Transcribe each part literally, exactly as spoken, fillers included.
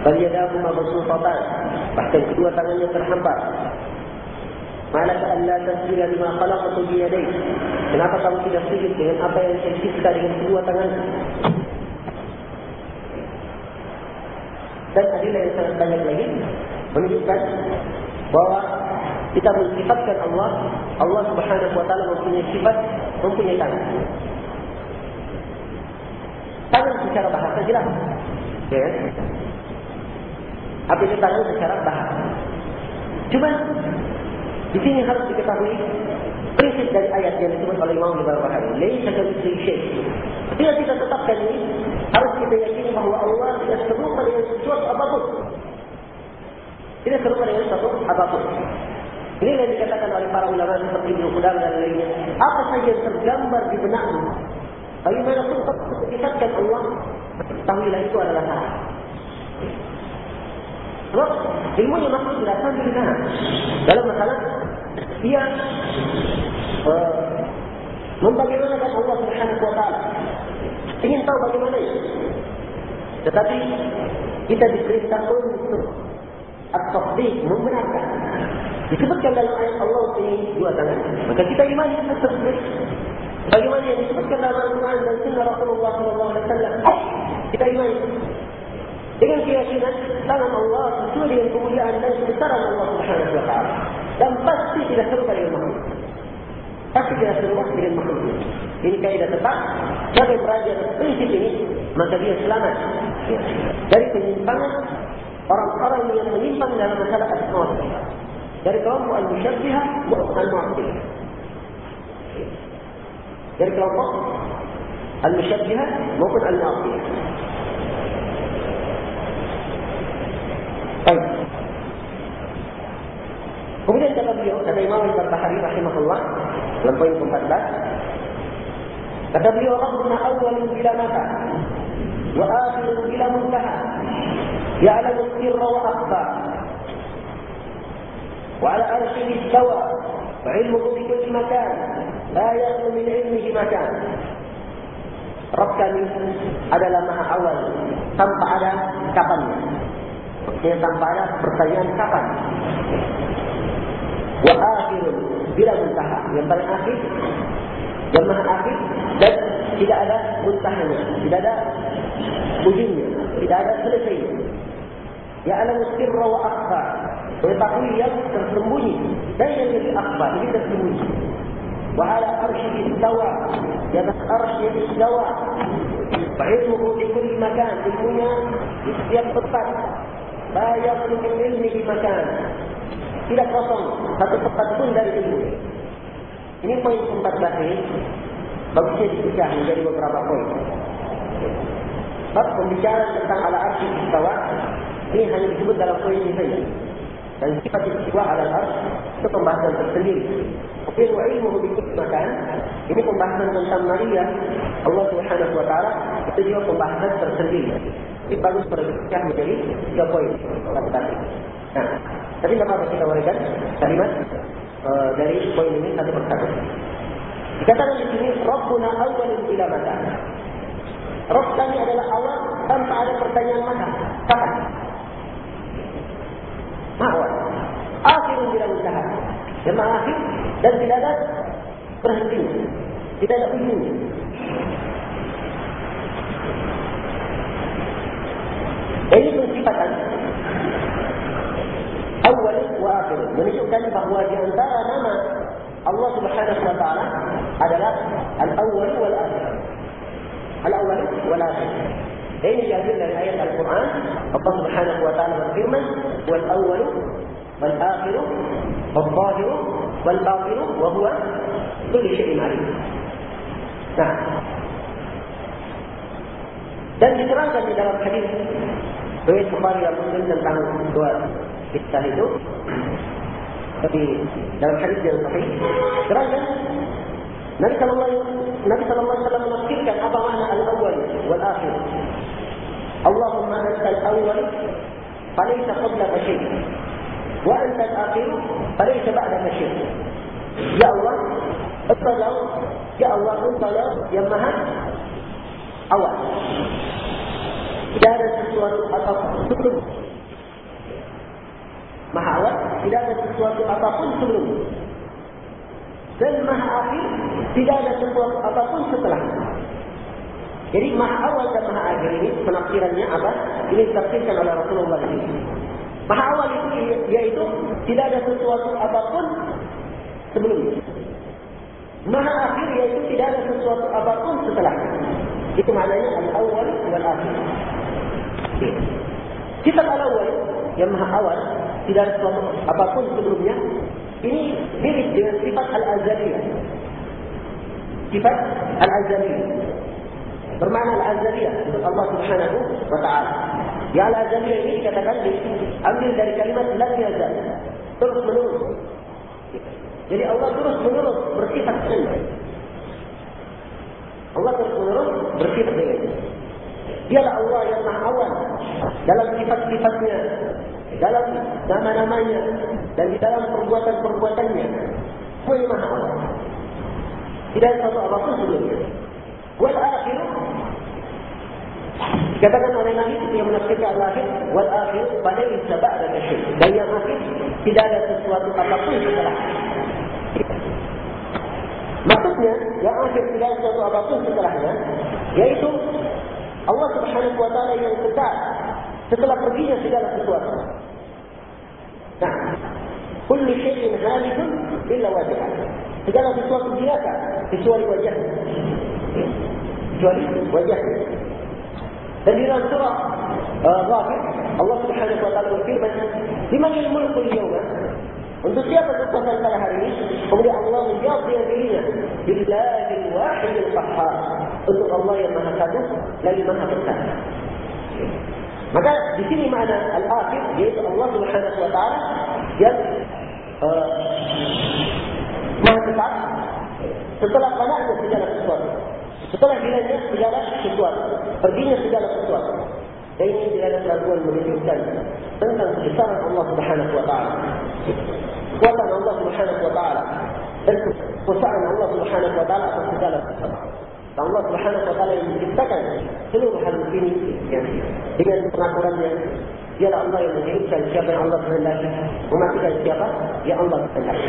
bal yadahu mabsuutatan, bahkan kedua tangannya terhampar. Malaka an la tasjuda lima khalaqtu bi yadayk, kenapa kamu tidak sujud dengan apa yang saya cipta dengan kedua tangan? Dan adillah yang sangat banyak lagi menunjukkan bahwa kita mensifatkan Allah, Allah Subhanahu wa taala mempunyai sifat, mempunyai tangan. Tangan secara bahasa jelas, ya. Apa itu tangan secara bahasa? Cuma di sini harus diketahui prinsip dari ayat yang disebut oleh Imam Al-Barbahari. Laisa kamitslihi syai'. Bila kita tetapkan ini, harus kita yakini bahawa Allah tidak serupa dengan sesuatu apapun. Tidak serupa dengan sesuatu apapun. Ini yang dikatakan oleh para ulama seperti Ibnu Qudamah dan lainnya. Apa saja yang tergambar di benakmu, bagaimanapun kau mensifatkan Allah, tahuilah itu adalah salah. Sebab ilmunya maksud tidak sambil ditahan. Dalam masalah ia uh, membagaimanakan Allah Subhanahu wa taala. Ingin tahu bagaimana itu. Tetapi kita diperintah untuk at-tasdiq, membenarkan. Disebutkan dalam ayat Allah ini dua tangan. Maka kita imani dengan tersebut. Bagaimana yang disebutkan dalam Al-Quran dan Sunnah Rasulullah sallallahu alaihi wasallam. Kita imani dengan keyakinan tangan Allah sesuai dengan kemuliaan dan kebesaran Allah Subhanahu wa taala. Dan pasti tidak serupa dengan makhluk. Pasti tidak serupa dengan makhluk. Ini kaidah tetap. Siapa yang belajar prinsip ini, maka dia selamat dari penyimpangan orang-orang yang menyimpang dalam masalah asma wa sifat. Dari kelompok al-musyabbihah maupun al-mu'attilah. Dari kelompok al-musyabbihah maupun al-mu'attilah. Baik. Kemudian kata beliau, kata Imam Al-Barbahari rahimahullah dalam poin keempat belas, kata beliau, Rabbuna awwalun bila mata wa akhirun bila muntaha, ya'lamu sirra wa akhfa, wa ala arsyihi istawa, wa ilmuhu bi kulli makan, la yakhlu min ilmihi makan. Rabb kami adalah maha awal tanpa ada kapannya. Maksudnya tanpa ada pertanyaan kapan. Wa akhirun bila muntaha, yang paling akhir, yang maha akhir, dan tidak ada muntahanya, tidak ada ujungnya, tidak ada selesainya. Ya'lamu sirra wa akhfa, mengetahui yang tersembunyi dan yang lebih akhfa, ini tersembunyi. Wa ala arsyihi istawa, di atas arsy istawa. Fa ilmuhu fi kulli makan, ilmunya di setiap tempat. La yakhlu min ilmihi makan, tidak kosong satu tempat pun dari ilmu. Ini poin empat belas ini bagusnya dipecah menjadi beberapa poin. Bab pembicaraan tentang ala arsy istawa ini hanya disebut dalam poin ini saja. Dan sifat istiwa ala arsy itu pembahasan tersendiri. Ilmu ilmu di makan ini pembahasan tentang Maria Allah Subhanahu wa taala, itu juga pembahasan tersendiri. Ini bagus berpecah menjadi tiga poin. Nah, tapi dapat kita uraikan kalimat uh, dari poin ini satu persatu. Dikatakan di sini, Rabbuna awwalun bila mata. Rabb kami adalah awal tanpa ada pertanyaan mata. Kapan? Awal. Akhirun bila muntaha. Yang akhir dan tidak ada berhentinya, tidak ada ujungnya. Ini pensifatan awal wa akhir, menunjukkan bahawa di antara nama Allah Subhanahu wa taala adalah al-awwal wal akhir. Al-awwal wal akhir. Ini diambil dari ayat Al-Quran. Allah Subhanahu wa taala berfirman, wal awwal wal akhir wal zahir wal batin wa huwa kulli syai'in alim. Nah, dan diterangkan di dalam hadis riwayat Bukhari dan Muslim tentang dua kisah itu. Tapi dalam hadis yang sahih terangkan Nabi sallallahu alaihi wasallam menafsirkan apa makna al-awwal wal akhir. Allahumma anta al-awwal falaysa qablaka syai', wa anta al-akhir falaysa ba'daka syai'. Ya Allah, engkau, ya Allah, engkau yang maha awal. Tidak ada sesuatu apapun sebelum. Maha awal, tidak ada sesuatu apapun sebelum. Dan maha akhir, tidak ada sesuatu apapun setelah. Jadi maha awal dan maha akhir ini penafsirannya apa? Ini ditafsirkan oleh Rasulullah ini. Maha awal itu yaitu tidak ada sesuatu apapun sebelumnya. Maha akhir yaitu tidak ada sesuatu apapun setelah. Itu maknanya al-awwal wal akhir. Sifat al-awwal yang maha awal, tidak ada sesuatu apapun sebelumnya, ini mirip dengan sifat al-azaliyah. Sifat al-azaliyah bermakna al-azaliyah untuk Allah Subhanahu wa taala. Ya al-azaliyah ini dikatakan diambil dari kalimat lam yazal, terus menerus. Jadi Allah terus menerus bersifat sendiri. Allah terus menerus bersifat dengan. Dialah Allah yang maha awal dalam sifat-sifatnya, dalam nama-namanya, dan di dalam perbuatan-perbuatannya. Semua maha awal. Tidak ada satu apapun sebelumnya. Wal akhir, dikatakan oleh Nabi yang menafsirkan al-akhir, wal akhir pada isabah dan asyik. Dan yang akhir tidak ada sesuatu apapun setelah. Maksudnya yang akhir tidak ada sesuatu apapun setelahnya, yaitu Allah Subhanahu wa taala yang kekal setelah perginya segala sesuatu. Nah, kullu syai'in halikun illa wajhah. Segala sesuatu binasa kecuali wajah. Kecuali wajah. Dan di dalam surah Ghafir, Allah Subhanahu wa taala berfirman, "Limanil mulku al-yawma?" Untuk siapa kekuasaan pada hari ini? Kemudian Allah menjawab dengan dirinya, "Billahil wahidil qahhar." Untuk Allah yang Maha Satu lagi Maha Besar. Maka di sini makna al-akhir yaitu Allah Subhanahu wa taala yang uh, Maha Besar setelah panahnya segala sesuatu. Setelah hilangnya segala sesuatu, perginya segala sesuatu. Dan ini tidak ada keraguan menunjukkan tentang kebesaran Allah Subhanahu wa taala. Kuasa Allah Subhanahu wa taala dan kekuasaan Allah Subhanahu wa taala atas segala sesuatu. Allah Subhanahu wa taala yang menciptakan seluruh hal ini ya, dengan pengaturannya. Dialah Allah yang menghidupkan siapa yang Allah kehendaki, mematikan siapa yang Allah kehendaki.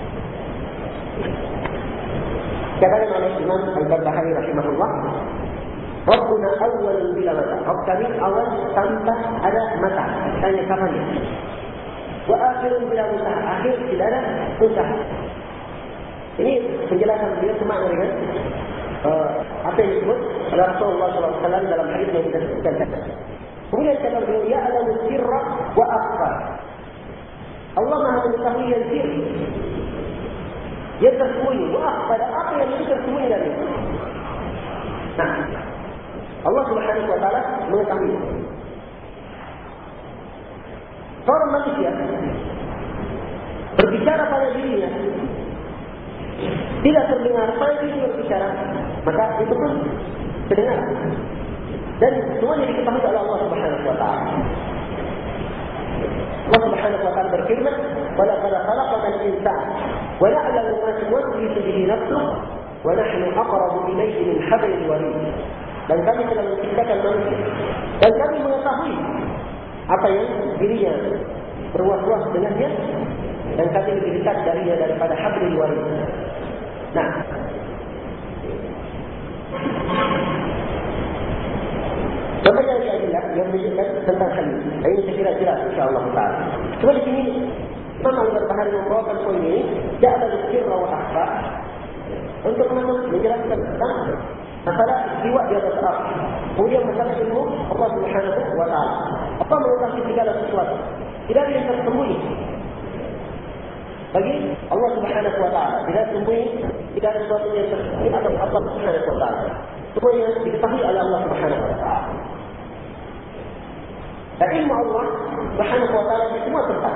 Katakan oleh Imam Al-Barbahari rahimahullah, Rabbuna awwalun bila mata. Rabb kami awal tanpa ada mata. Tanya kapannya? Wa akhirun bila usaha. Akhir tidak ada usaha. Ini penjelasan beliau semakna dengan uh, apa yang disebut oleh Rasulullah shallallahu alaihi wasallam dalam hadis yang kita sebutkan tadi. Kemudian kata beliau, ya'lamu sirra wa akhfa. Allah Maha mengetahui yang sirri, yang tersembunyi. Wa akhfa, apa yang itu tersembunyi dari itu. Nah, Allah Subhanahu wa taala mengetahui. Seorang manusia berbicara pada dirinya tidak terdengar pada dirinya berbicara, maka itu pun terdengar. Dan semuanya diketahui oleh Allah Subhanahu wa taala. Allah Subhanahu wa taala berfirman, "Wa laqad khalaqnal insana wa na'lamu ma tuwaswisu bihi nafsuhu wa nahnu aqrabu ilayhi min hablil warid." Dan kami telah menciptakan manusia dan kami mengetahui apa yang dirinya berwas-was dengannya, dan kami lebih dekat darinya daripada hablil warid. Nah, berbagai adillah yang menunjukkan tentang hal ini. Ini saya kira jelas insya-Allah taala. Cuma di sini Imam Al-Barbahari membawakan poin ini, ja'ala al-sirra wa akhfa, untuk menjelaskan tentang masalah istiwa di atas arsy. Kemudian masalah ilmu Allah Subhanahu wa taala. Apa mengetahui segala sesuatu? Tidak ada yang tersembunyi bagi Allah Subhanahu wa taala. Tidak tersembunyi, tidak ada sesuatu yang tersembunyi atas Allah Subhanahu wa taala. Semua yang diketahui oleh Allah Subhanahu wa taala. Dan ilmu Allah Subhanahu wa taala di semua tempat.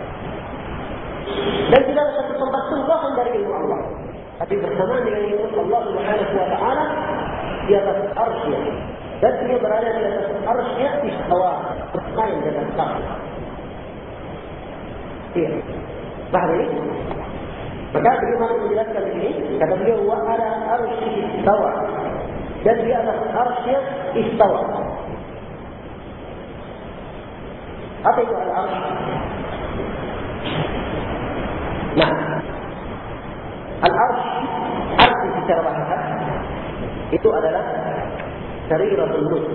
Dan tidak ada satu tempat pun kosong dari ilmu Allah. Tapi bersamaan dengan ilmu Allah Subhanahu wa taala di atas arsy-Nya. Dan dia berada di atas arsy-Nya istawa, bermain di atas arsy. Iya. Paham ini? Maka bagaimana menjelaskan ini? Kata beliau, wa ala arsy istawa. Dan di atas arsy-Nya istawa. Apa itu al-arsh? Nah, al-arsh arti secara bahasa itu adalah sariratul mulk.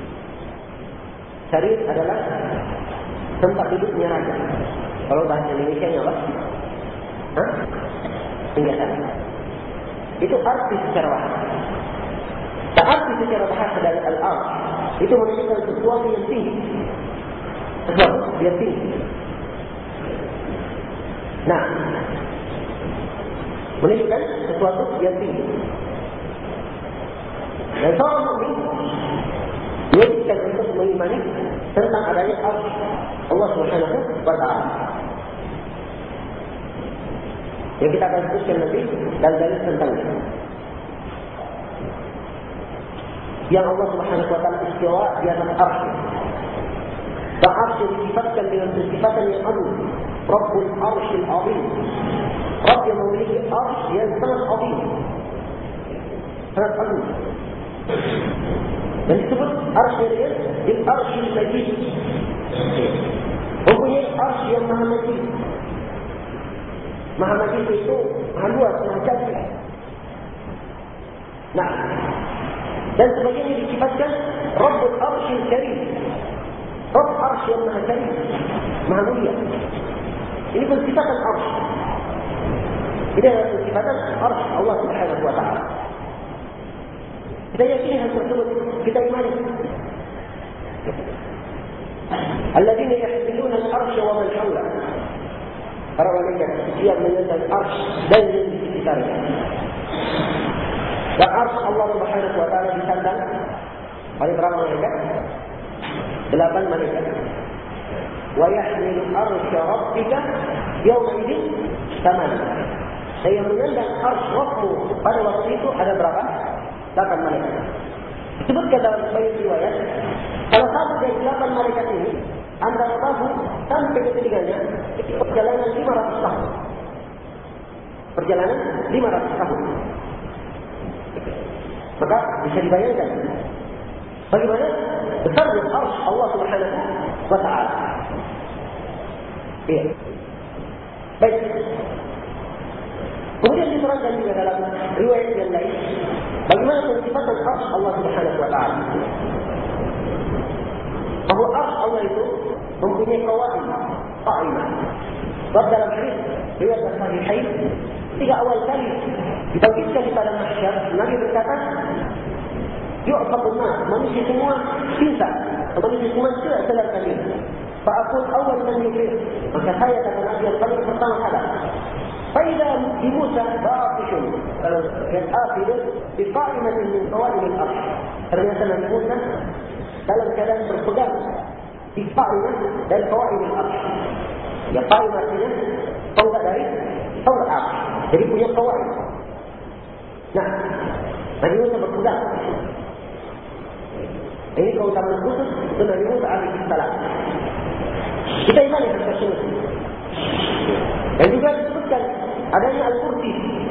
Sarir adalah tempat duduknya raja. Kalau bahasa Indonesia-nya apa? Hah? Tinggalan. Itu arti secara bahasa. Dan arti secara bahasa dari al-arsh itu menunjukkan sesuatu yang tinggi. Sesuatu yang tinggi. Nah, menunjukkan sesuatu yang tinggi. Dan seorang mukmin diwajibkan untuk mengimani tentang adanya arsh Allah Subhanahu wa Ta'ala. Yang kita akan sebutkan nanti dan dalil tentangnya. Yang Allah Subhanahu wa Ta'ala istiwa di atas arsh. Dan arsh disifatkan dengan sifatan yang agung. Rabbul arshil azim. Rabb yang memiliki arsh yang sangat azim, sangat agung. Dan disebut arsh dia bil arshil majid. Mempunyai arsh yang maha majid. Maha majid itu maha luas, maha cantik. Nah, dan sebagainya disifatkan Rabbul arshil karim. Rabb arsh yang maha karim, maha mulia. Ini pensifatan arsh. Ini adalah pensifatan arsh Allah Subhanahu wa Ta'ala. Kita yakini hal tersebut, kita imani. Alladzina yahmiluna al-arsha wa man hawlahu. Para malaikat yang menyandang arsh dan yang di sekitarnya. Dan arsh Allah Subhanahu wa Ta'ala disandang oleh berapa malaikat? Delapan malaikat. Wa yahmilu arsha rabbika yawma idzin thamaniya. Dan yang menyandang arsh Rabbmu pada waktu itu ada berapa? Delapan malaikat. Disebutkan dalam sebagian riwayat, salah satu dari delapan malaikat ini antara bahu sampai ke telinganya itu perjalanan lima ratus tahun. Perjalanan lima ratus tahun. Maka bisa dibayangkan bagaimana besarnya arsh Allah Subhanahu wa Ta'ala. Iya. Baik. Kemudian diterangkan juga dalam riwayat yang lain bagaimana pensifatan arsh Allah Subhanahu wa Ta'ala. Bahwa arsh Allah itu mempunyai qawaim, qa'imah. Sebab dalam hadis riwayat Sahihain, tiga awal kali dibangkitkan pada mahsyar, Nabi berkata, yu'faqun nas, manusia semua pingsan, manusia semua tidak sadar kali. Fa'akul awal man yufir, maka saya kata Nabi yang paling pertama sadar. Faidah di Musa ba'afishun, yang akhir biqa'imatin min qawaim al-arsh. Ternyata Nabi Musa dalam keadaan berpegang di qa'imah dan qawaim al-arsh. Ya qa'imah artinya tonggak dari tonggak arsh. Jadi punya qawaim. Nah, Nabi Musa berpegang. Ini keutamaan khusus untuk Nabi Musa alaihi salam. Kita imani hal tersebut. Dan juga disebutkan adanya Al-Kursi.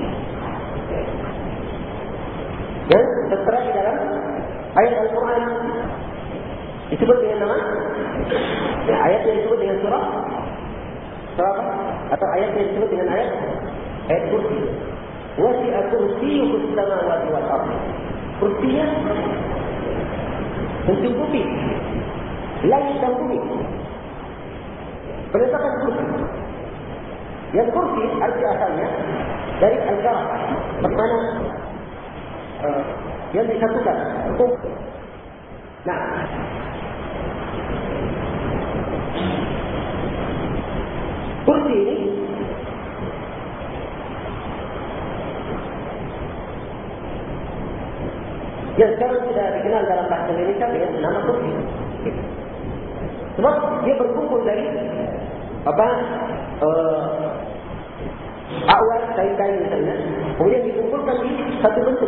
Dan tertera di dalam ayat Al-Quran disebut dengan nama, ya, ayat yang disebut dengan surah, surah apa? Atau ayat yang disebut dengan ayat ayat Kursi. Wasi'a kursiyyuhu as-samawati wal ardh. Kursinya mencukupi langit dan bumi. Penetapan kursi. Yang kursi arti asalnya dari al-garah, bermakna uh, yang disatukan. Nah, kursi ini yang sekarang sudah dikenal dalam bahasa Indonesia dengan nama kursi. Sebab dia berkumpul dari apa? Uh, awal kain-kain misalnya, kemudian dikumpulkan di satu bentuk.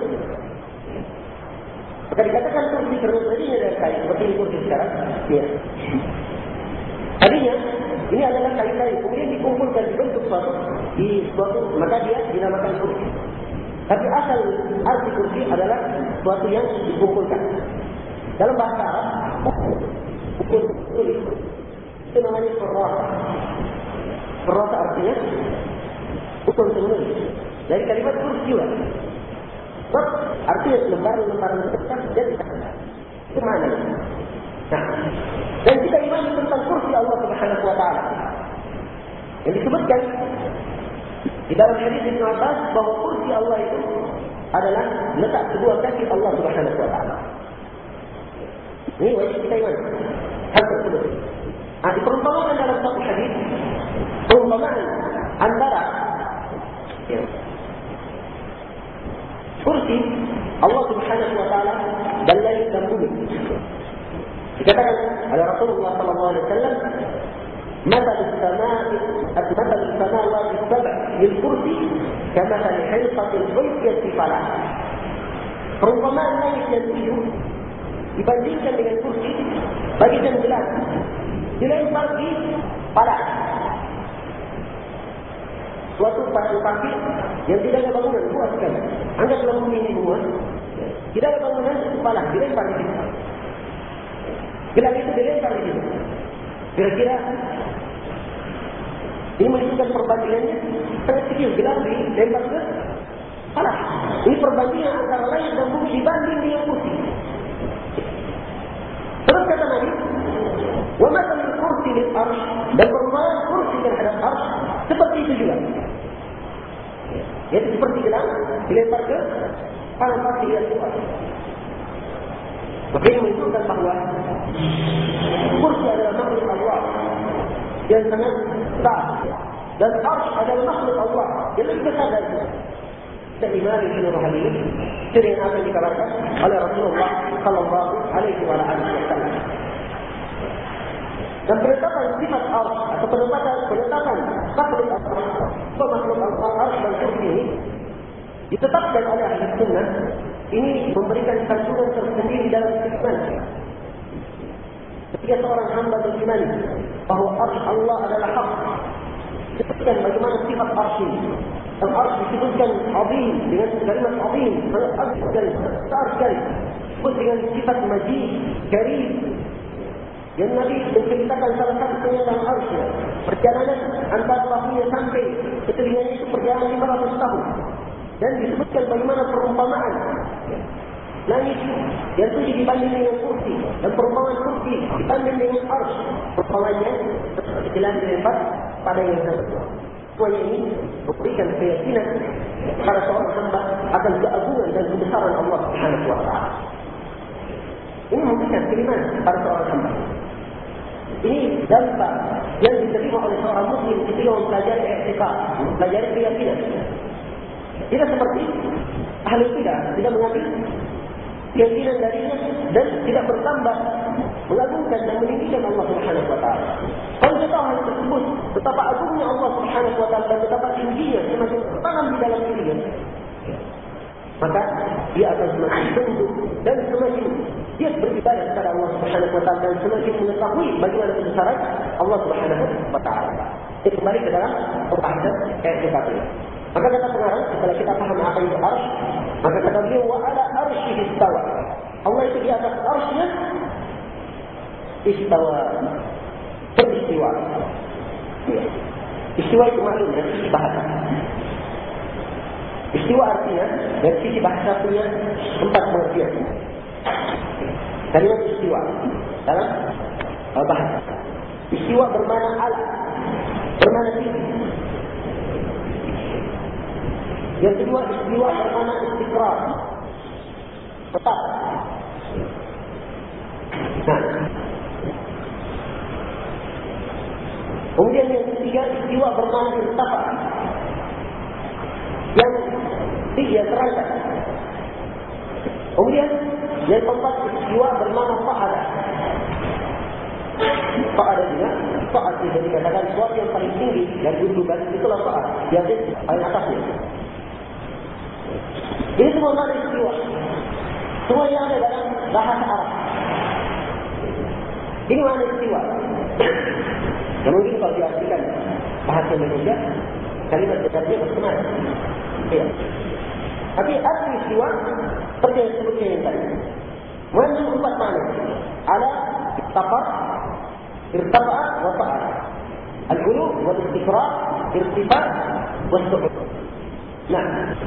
Maka dikatakan kursi terdirinya dari kain, seperti ini kursi sekarang. Ya. Tadinya ini adalah kain-kain, kemudian dikumpulkan di bentuk suatu, di suatu, maka dia dinamakan kursi. Tapi asal arti kursi adalah suatu yang dikumpulkan. Dalam bahasa Arab, ukur tulis itu nama namanya perrasa. Perrasa artinya bukan sebenarnya. Dari kalimat kursi juga. Sebab artinya lembaran-lembaran kertas jadi itu mana? Nah, dan kita imani tentang kursi Allah Subhanahu Wa Taala. Yang disebutkan di dalam hadis Ibnu Abbas bahawa kursi Allah itu adalah letak kedua kaki Allah Subhanahu Wa Taala. Ini wajib kita imani. Hal tersebut. Nah, diperumpamakan dalam satu hadis, perumpamaan antara ya, kursi Allah Subhanahu Wa Taala dan langit dan bumi. Dikatakan oleh Rasulullah Sallallahu Alaihi Wasallam, "Mathal as-samaa, mathal as-samawati as-sab' lil-kursi, kamathal hilqatil ulqiyat fi falah." Perumpamaan langit dan tujuh dibandingkan dengan kursi bagi jam gelas dilempar di falah. Suatu padang pasir yang tidak ada bangunan, buat sekali. Anggaplah bumi ini buat, tidak ada bangunan, itu falah, dilempar di situ. Gelas itu dilempar di situ. Kira-kira ini menunjukkan perbandingannya sangat kecil. Gelas dilempar ke falah. Ini perbandingan antara langit dan bumi dibanding dengan kursi. Terus kata Nabi, "Wa mathalul kursi lil arsh," dan perumpamaan kursi terhadap arsh seperti itu juga. Yaitu seperti gelas dilempar ke padang pasir yang luas. Maka ini menunjukkan bahawa kursi adalah makhluk Allah yang sangat besar, dan arsh adalah makhluk Allah yang lebih besar dari itu. Dan Imam Ibn Ruhani sering apa yang dikabarkan oleh Rasulullah Sallallahu Alaihi Wasallam. Dan penetapan sifat arsh atau penetapan penetapan makhluk Allah, makhluk Allah arsh dan kursi ini ditetapkan oleh ahli sunnah. Ini memberikan kandungan tersendiri dalam keimanan. Ketika seorang hamba beriman bahawa arsh Allah adalah hak, disebutkan bagaimana sifat arsh ini. Dan arsh disebutkan azim dengan kalimat azim, sangat agung sekali, besar sekali. Disebut dengan sifat majid, karim. Yang Nabi menceritakan salah satu pernyataan arsh, perjalanan antara bahunya sampai ke telinganya itu perjalanan lima ratus tahun. Dan disebutkan bagaimana perumpamaan langit yang tujuh dibanding dengan kursi, dan perumpamaan kursi dibanding dengan arsh. Perumpamaannya seperti gelas dilempar pada yang sama. Semuanya ini memberikan keyakinan pada seorang hamba akan keagungan dan kebesaran Allah Subhanahu Wa Taala. Ini memberikan keimanan pada seorang hamba. Ini dampak yang diterima oleh seorang muslim ketika mempelajari i'tikad, mempelajari keyakinan. Tidak seperti ahli bidah, tidak mengambil keyakinan darinya dan tidak bertambah mengagungkan dan meninggikan Allah Subhanahu Wa Taala. Kalau kita tahu hal tersebut, betapa agungnya Allah Subhanahu Wa Taala dan betapa tingginya semakin tertanam di dalam dirinya, maka dia akan semakin tunduk dan semakin dia beribadah kepada Allah Subhanahu Wa Taala dan semakin mengetahui bagaimana kebesaran Allah Subhanahu Wa Taala. Kita kembali ke dalam pembahasan i'tikad ini. Maka kata pengarang, setelah kita paham apa itu arsh, maka kata beliau, wa ala arsyihi istawa. Allah itu di atas arshnya istawa, beristiwa. Istiwa itu maklum dari sisi bahasa. Istiwa artinya dari sisi bahasa punya empat pengertian. Kalimat istiwa dalam bahasa. Istiwa bermakna ala, bermakna tinggi. Yang kedua, istiwa bermakna istiqrar, tetap. Nah, kemudian yang ketiga, istiwa bermakna irtafa, yang tiga terangkat. Kemudian yang keempat, istiwa bermakna fa'ala. Fa'ala juga, fa'ala bisa dikatakan sesuatu yang paling tinggi dan kedudukan, itulah fa'ala, yang paling atasnya. Ini semua makna istiwa. Semua yang ada dalam bahasa Arab. Ini makna istiwa. Dan mungkin kalau diartikan bahasa Indonesia, kalimat besarnya bersemangat. Ya. Tapi arti istiwa seperti yang disebutkan yang tadi. Mengandung empat makna. Ala, taqar, irtafa'a wa ta'ala. Al-ulu wal istiqrar, irtifa' wa su'ud. Nah,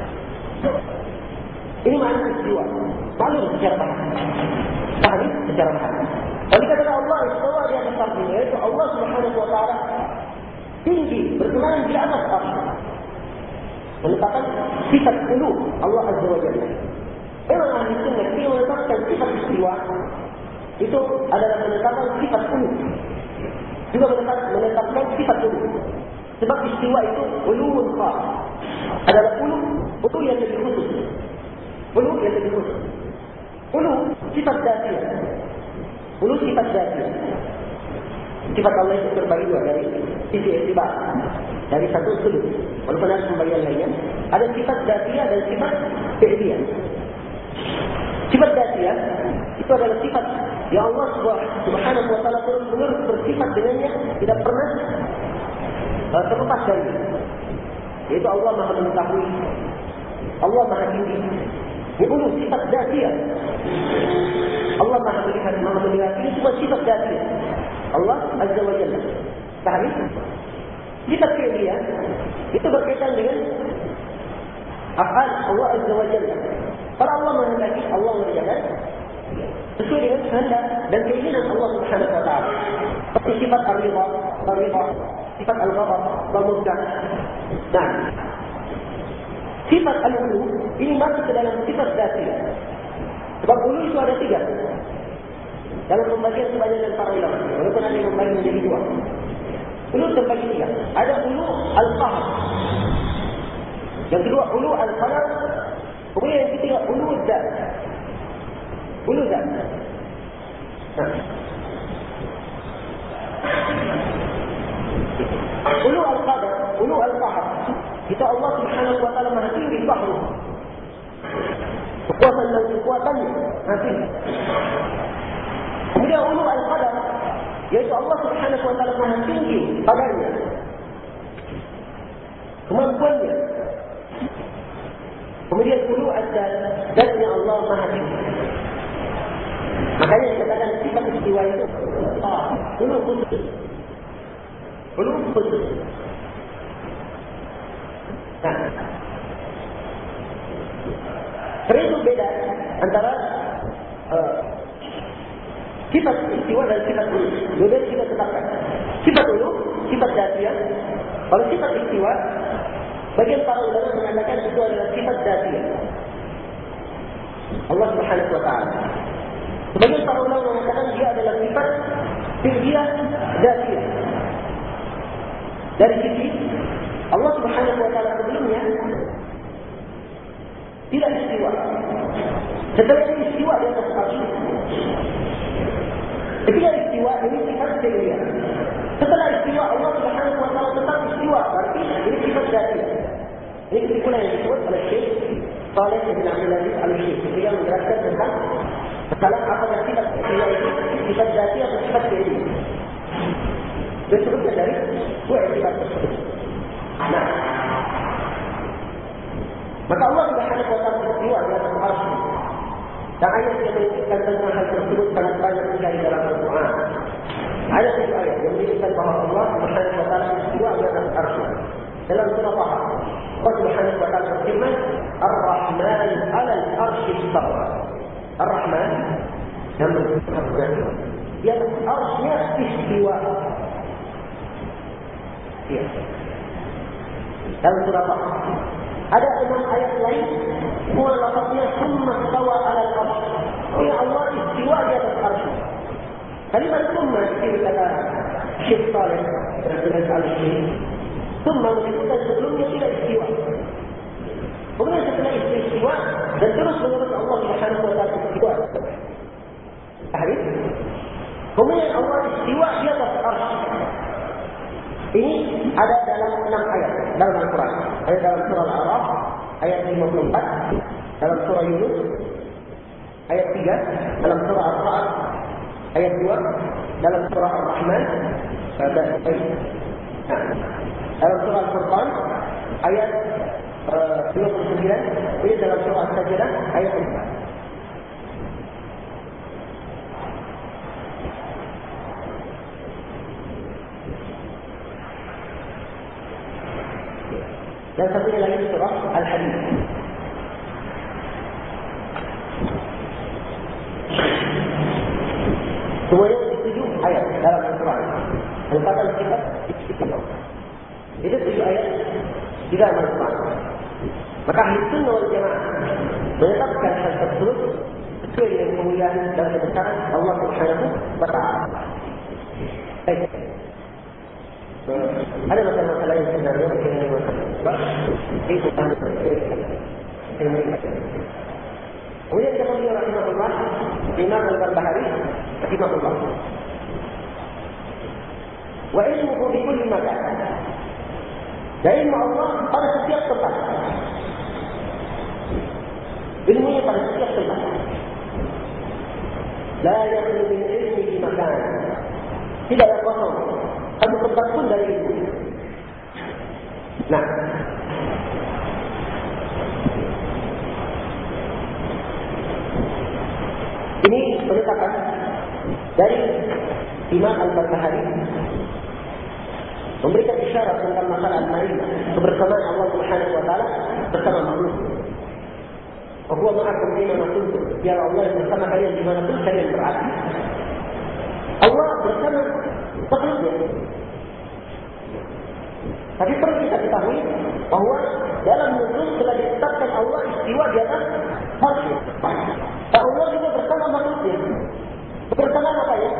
ini makna istiwa. Maklum secara bahasa. Pahami secara bahasa. Kalau dikatakan Allah istawa di atas arsynya, yaitu Allah Subhanahu wa ta'ala tinggi, berkenan di atas arsy. Menetapkan sifat ulu Allah Azza wa Jalla. Memang ahli sunnah yang menetapkan sifat istiwa itu adalah menetapkan sifat ulu. Juga menetapkan, menetapkan sifat ulu. Sebab istiwa itu uluun khas. Adalah ulu, ulu yang lebih khusus. Ulu yang lebih khusus. Ulu sifat dzatiyah. Ulu sifat dzatiyah. Sifat Allah itu terbagi dua dari sisi i'tibar. Dari satu sudut. Walaupun ada pembagian lainnya, ada sifat dzatiyah dan sifat fi'liyah. Sifat dzatiyah itu adalah sifat yang Allah Subhanahu wa taala terus-menerus bersifat dengannya, tidak pernah uh, terlepas darinya. Yaitu Allah Maha mengetahui, Allah Maha tinggi. Ini ulu sifat dzatiyah. Allah Maha melihat, Maha melihat. Ini semua sifat dzatiyah Allah Azza wa Jalla. Pahami? Sifat fi'liyah itu berkaitan dengan af'al Allah Azza wa Jalla. Kalau Allah menghendaki, Allah mengerjakan sesuai dengan kehendak dan keinginan Allah Subhanahu wa taala. Seperti sifat ar-ridha, ar-ridha, sifat al-ghadab, al-murdah. Nah, sifat al-ulu ini masuk ke dalam sifat dzatiyah. Sebab ulu itu ada tiga. Dalam pembagian sebagian para ulama, walaupun ada yang membagi menjadi dua. Ulu terbagi tiga. Ada ulu al-qahar. Yang kedua ulu al-qalam. Kemudian yang ketiga ulu dzat. Ulu dzat. Nah. Ulu al-qadar, ulu al-qahar. Kita Allah Subhanahu wa taala Maha tinggi bahru. Kekuatan dan kekuatannya Maha tinggi. Kemudian ulu al-qadar, yaitu Allah Subhanahu wa taala Maha tinggi qadarnya, kemampuannya. Kemudian ulu al-dzat, zatnya Allah Maha tinggi. Makanya dikatakan sifat istiwa itu ah, ulu khusus. Ulu khusus. Nah, sering itu beda antara uh, sifat istiwa dan sifat ulu. Dua kita tetapkan. Sifat ulu, sifat dzatiyah. Kalau sifat istiwa, bagian para ulama mengatakan itu adalah sifat dzatiyah Allah Subhanahu wa taala. Sebagian para ulama mengatakan dia adalah sifat fi'liyah dzatiyah. Dari sisi Allah Subhanahu wa taala sebelumnya tidak istiwa. Setelah ini istiwa di atas arsy. Ketika istiwa ini sifat fi'liyah. Setelah istiwa Allah Subhanahu wa taala tetap istiwa, berarti ini sifat dzatiyah. Ini kesimpulan yang disebut oleh Syekh Shalih bin Abdul Aziz Al-Syekh. Dia menjelaskan tentang kesalahan apakah sifat istiwa itu sifat dzatiyah atau sifat fi'liyah. Dia sebutkan dari dua sifat tersebut. Nah, maka Allah Subhanahu wa taala beristiwa di atas arsy. Dan ayat yang menunjukkan tentang hal tersebut sangat banyak sekali dalam Al-Quran. Ada tujuh ayat yang menunjukkan bahawa Allah Subhanahu wa taala beristiwa di atas arsy. Dalam surah Taha, Allah Subhanahu wa taala berfirman, Ar-Rahman 'ala al-'arsy istawa. Ar-Rahman yang berfirman, di atas arsy-nya istiwa. Ya. Dalam surah Taha ada enam ayat lain, semua lafaznya summa istawa 'ala al-'arsy. Ya Allah istiwa di atas arsy. Kalimat summa itu kata Syekh Shalih bin Al-Syekh. Summa menyebutkan sebelumnya tidak istiwa. Kemudian setelah istiwa dan terus menerus Allah Subhanahu wa taala istiwa. Ahli. Kemudian Allah istiwa di atas arsy. Ini ada dalam enam ayat dalam Al-Quran. Ada dalam surah Al-A'raf ayat lima puluh empat, dalam surah Yunus ayat tiga, dalam surah Al-Ra'd ayat dua, dalam surah Ar-Rahman ada ayat. Dalam surah Al-Furqan ayat uh, dua puluh sembilan, ini dalam surah Al-Sajdah ayat empat. Dan satunya lagi surah Al-Hadid. Semuanya tujuh ayat dalam Al-Quran. Al-Fatihah kita itu. Itu tujuh ayat di dalam Al-Quran. Maka Ahli Sunnah wal Jamaah menetapkan hal tersebut sesuai dengan kemuliaan dan kebesaran Allah Subhanahu wa Ta'ala. Baik. Ada masalah-masalah yang sebenarnya berkaitan dengan itu kan. Kemudian kata beliau rahimahullah, Imam Al-Barbahari rahimahullah, wa ilmuhu bi kulli makan. Dan ilmu Allah pada setiap tempat. Ilmunya pada setiap tempat. La yakhlu min ilmi di makan. Tidak ada kosong satu tempat pun dari ilmu. Nah, ini penetapan dari Imam Al-Barbahari memberikan isyarat tentang masalah al-ma'iyah, kebersamaan Allah Subhanahu wa Ta'ala bersama makhluk. Allah ma'akum di mana pun, biar Allah bersama kalian di mana pun kalian berada. Allah bersama makhluknya. Tapi perlu kita ketahui bahawa dalam nusus telah ditetapkan Allah istiwa di atas makhluk. Allah juga bersama makhluknya. Kebersamaan apa ya?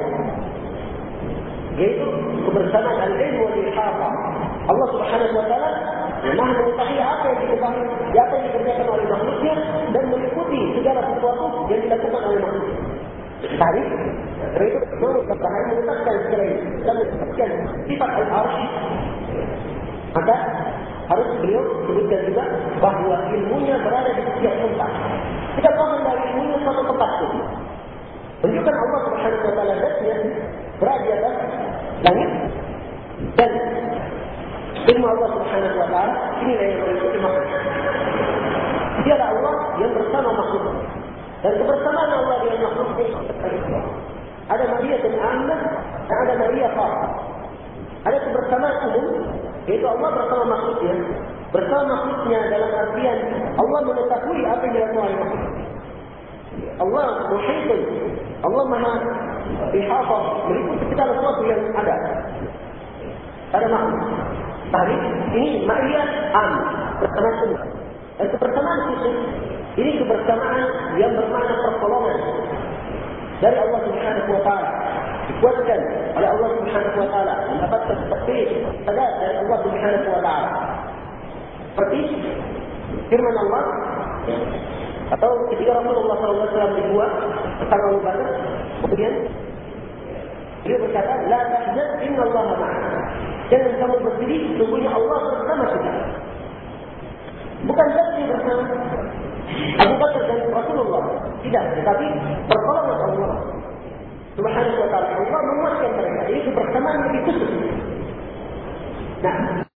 Yaitu kebersamaan al-ilmu wal-ihata. Allah Subhanahu wa Ta'ala Maha mengetahui apa yang diketahui, apa yang dikerjakan oleh makhluknya dan meliputi segala sesuatu yang dilakukan oleh makhluknya. Tadi, karena itu menurut Al-Bahari menetapkan secara ini dan menetapkan sifat al-arsh. Maka harus beliau sebutkan juga bahawa ilmunya berada di setiap tempat. Tidak paham dari ilmunya satu tempat itu. Menunjukkan Allah Subhanahu wa Ta'ala zatnya berada di atas langit dan ilmu Allah Subhanahu wa Ta'ala inilah yang meliputi makhluk. Dialah Allah yang bersama makhluk. Dan kebersamaan Allah dengan makhluk ini ada mariyatun ammah dan ada mariyah khasah. Ada kebersamaan umum, yaitu Allah bersama makhluknya. Bersama makhluknya dalam artian Allah mengetahui apa yang dilakukan oleh makhluk. Allah muhitun, Allah maha ihafaz, meliputi segala sesuatu yang ada pada makhluk. Tadi ini ma'iyah am, bersamaan umum. Dan kebersamaan khusus ini kebersamaan yang bermakna pertolongan dari Allah Subhanahu wa Ta'ala, dikuatkan oleh Allah Subhanahu wa Ta'ala, mendapatkan takdir pada dari Allah Subhanahu wa Ta'ala. Seperti firman Allah atau ketika Rasulullah sallallahu alaihi wasallam dibuat bersama Abu Bakar, kemudian beliau berkata, la tahzan innallaha ma'ana. Jangan kamu bersedih, sesungguhnya Allah bersama kita. Bukan saja bersama Abu Bakar dan Rasulullah, tidak, tetapi pertolongan Allah Subhanahu wa Ta'ala. Allah menguatkan mereka. Ini kebersamaan lebih khusus. Nah,